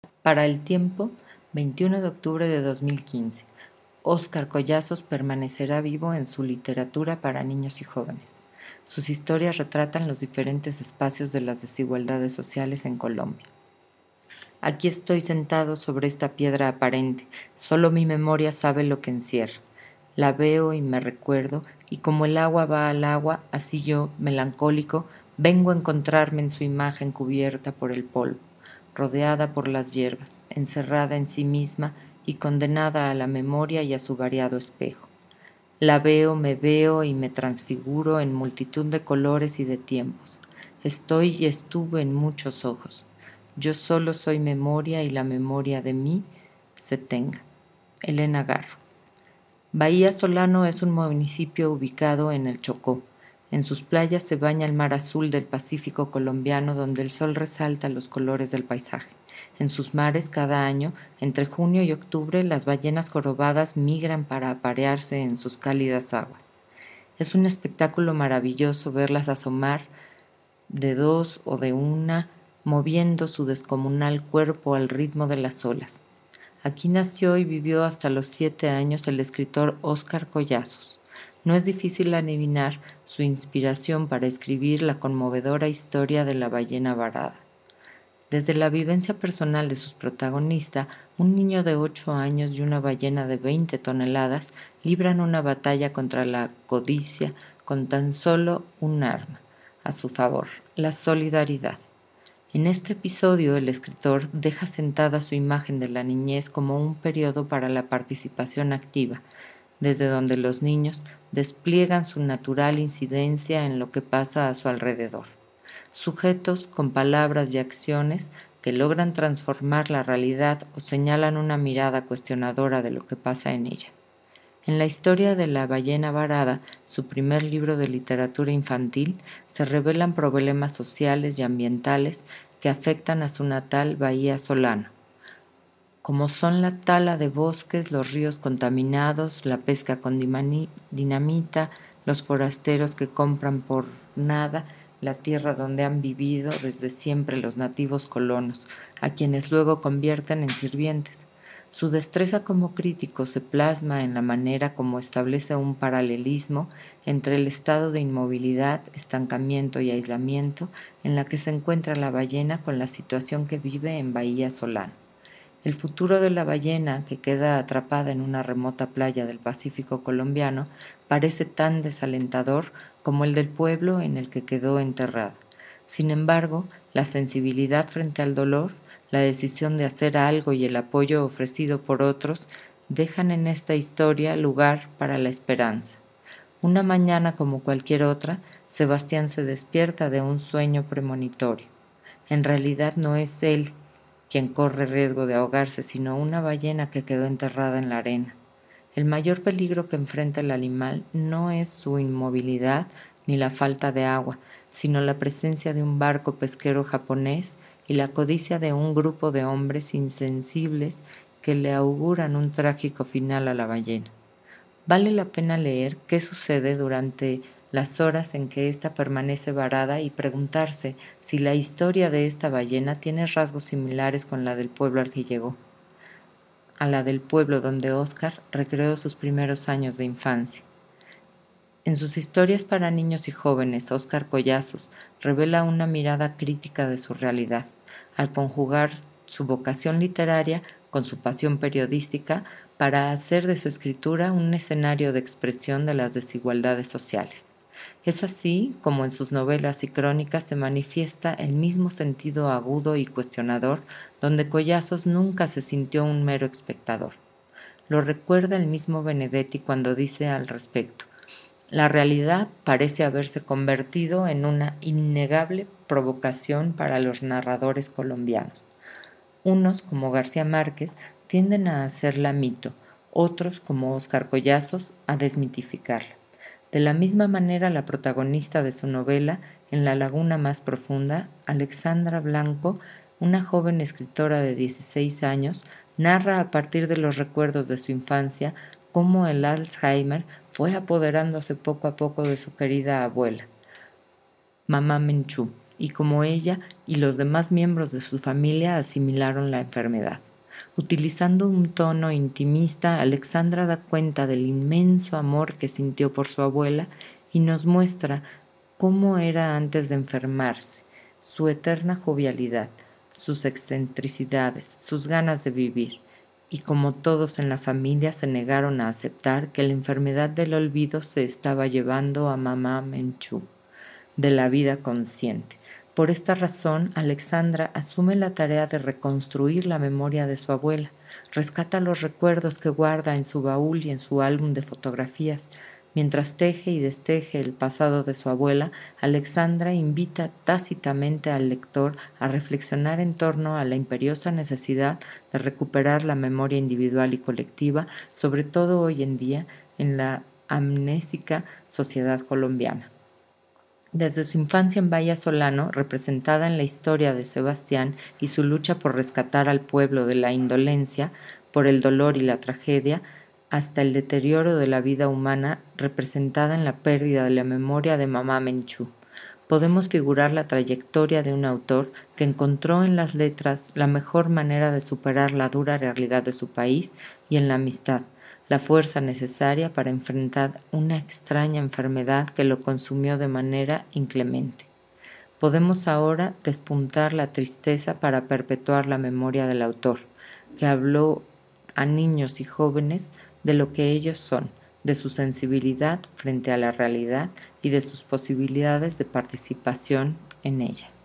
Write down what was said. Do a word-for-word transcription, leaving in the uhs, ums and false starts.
Para el tiempo, veintiuno de octubre de dos mil quince. Óscar Collazos permanecerá vivo en su literatura para niños y jóvenes. Sus historias retratan los diferentes espacios de las desigualdades sociales en Colombia. Aquí estoy sentado sobre esta piedra aparente, solo mi memoria sabe lo que encierra. La veo y me recuerdo, y como el agua va al agua, así yo, melancólico, vengo a encontrarme en su imagen cubierta por el polvo, rodeada por las hierbas, encerrada en sí misma y condenada a la memoria y a su variado espejo. La veo, me veo y me transfiguro en multitud de colores y de tiempos. Estoy y estuve en muchos ojos. Yo solo soy memoria y la memoria de mí se tenga. Elena Garro. Bahía Solano es un municipio ubicado en el Chocó. En sus playas se baña el mar azul del Pacífico colombiano donde el sol resalta los colores del paisaje. En sus mares cada año, entre junio y octubre, las ballenas jorobadas migran para aparearse en sus cálidas aguas. Es un espectáculo maravilloso verlas asomar de dos o de una, moviendo su descomunal cuerpo al ritmo de las olas. Aquí nació y vivió hasta los siete años el escritor Óscar Collazos. No es difícil adivinar su inspiración para escribir la conmovedora historia de la ballena varada. Desde la vivencia personal de sus protagonistas, un niño de ocho años y una ballena de veinte toneladas libran una batalla contra la codicia con tan solo un arma a su favor, la solidaridad. En este episodio, el escritor deja sentada su imagen de la niñez como un periodo para la participación activa, desde donde los niños despliegan su natural incidencia en lo que pasa a su alrededor. Sujetos con palabras y acciones que logran transformar la realidad o señalan una mirada cuestionadora de lo que pasa en ella. En la historia de la ballena varada, su primer libro de literatura infantil, se revelan problemas sociales y ambientales que afectan a su natal Bahía Solano, como son la tala de bosques, los ríos contaminados, la pesca con dinamita, los forasteros que compran por nada la tierra donde han vivido desde siempre los nativos colonos, a quienes luego convierten en sirvientes. Su destreza como crítico se plasma en la manera como establece un paralelismo entre el estado de inmovilidad, estancamiento y aislamiento en la que se encuentra la ballena con la situación que vive en Bahía Solano. El futuro de la ballena, que queda atrapada en una remota playa del Pacífico colombiano, parece tan desalentador como el del pueblo en el que quedó enterrada. Sin embargo, la sensibilidad frente al dolor, la decisión de hacer algo y el apoyo ofrecido por otros dejan en esta historia lugar para la esperanza. Una mañana como cualquier otra, Sebastián se despierta de un sueño premonitorio. En realidad no es él quien corre riesgo de ahogarse, sino una ballena que quedó enterrada en la arena. El mayor peligro que enfrenta el animal no es su inmovilidad ni la falta de agua, sino la presencia de un barco pesquero japonés y la codicia de un grupo de hombres insensibles que le auguran un trágico final a la ballena. Vale la pena leer qué sucede durante las horas en que ésta permanece varada y preguntarse si la historia de esta ballena tiene rasgos similares con la del pueblo al que llegó, a la del pueblo donde Óscar recreó sus primeros años de infancia. En sus historias para niños y jóvenes, Óscar Collazos revela una mirada crítica de su realidad, al conjugar su vocación literaria con su pasión periodística para hacer de su escritura un escenario de expresión de las desigualdades sociales. Es así como en sus novelas y crónicas se manifiesta el mismo sentido agudo y cuestionador donde Collazos nunca se sintió un mero espectador. Lo recuerda el mismo Benedetti cuando dice al respecto: la realidad parece haberse convertido en una innegable provocación para los narradores colombianos. Unos, como García Márquez, tienden a hacerla mito, otros, como Óscar Collazos, a desmitificarla. De la misma manera, la protagonista de su novela, En la laguna más profunda, Alexandra Blanco, una joven escritora de dieciséis años, narra a partir de los recuerdos de su infancia cómo el Alzheimer fue apoderándose poco a poco de su querida abuela, Mamá Menchú, y cómo ella y los demás miembros de su familia asimilaron la enfermedad. Utilizando un tono intimista, Alexandra da cuenta del inmenso amor que sintió por su abuela y nos muestra cómo era antes de enfermarse, su eterna jovialidad, sus excentricidades, sus ganas de vivir, y como todos en la familia se negaron a aceptar que la enfermedad del olvido se estaba llevando a mamá Menchú de la vida consciente. Por esta razón, Alexandra asume la tarea de reconstruir la memoria de su abuela, rescata los recuerdos que guarda en su baúl y en su álbum de fotografías. Mientras teje y desteje el pasado de su abuela, Alexandra invita tácitamente al lector a reflexionar en torno a la imperiosa necesidad de recuperar la memoria individual y colectiva, sobre todo hoy en día en la amnésica sociedad colombiana. Desde su infancia en Bahía Solano, representada en la historia de Sebastián y su lucha por rescatar al pueblo de la indolencia, por el dolor y la tragedia, hasta el deterioro de la vida humana representada en la pérdida de la memoria de mamá Menchú, podemos figurar la trayectoria de un autor que encontró en las letras la mejor manera de superar la dura realidad de su país y en la amistad, la fuerza necesaria para enfrentar una extraña enfermedad que lo consumió de manera inclemente. Podemos ahora despuntar la tristeza para perpetuar la memoria del autor, que habló a niños y jóvenes de lo que ellos son, de su sensibilidad frente a la realidad y de sus posibilidades de participación en ella.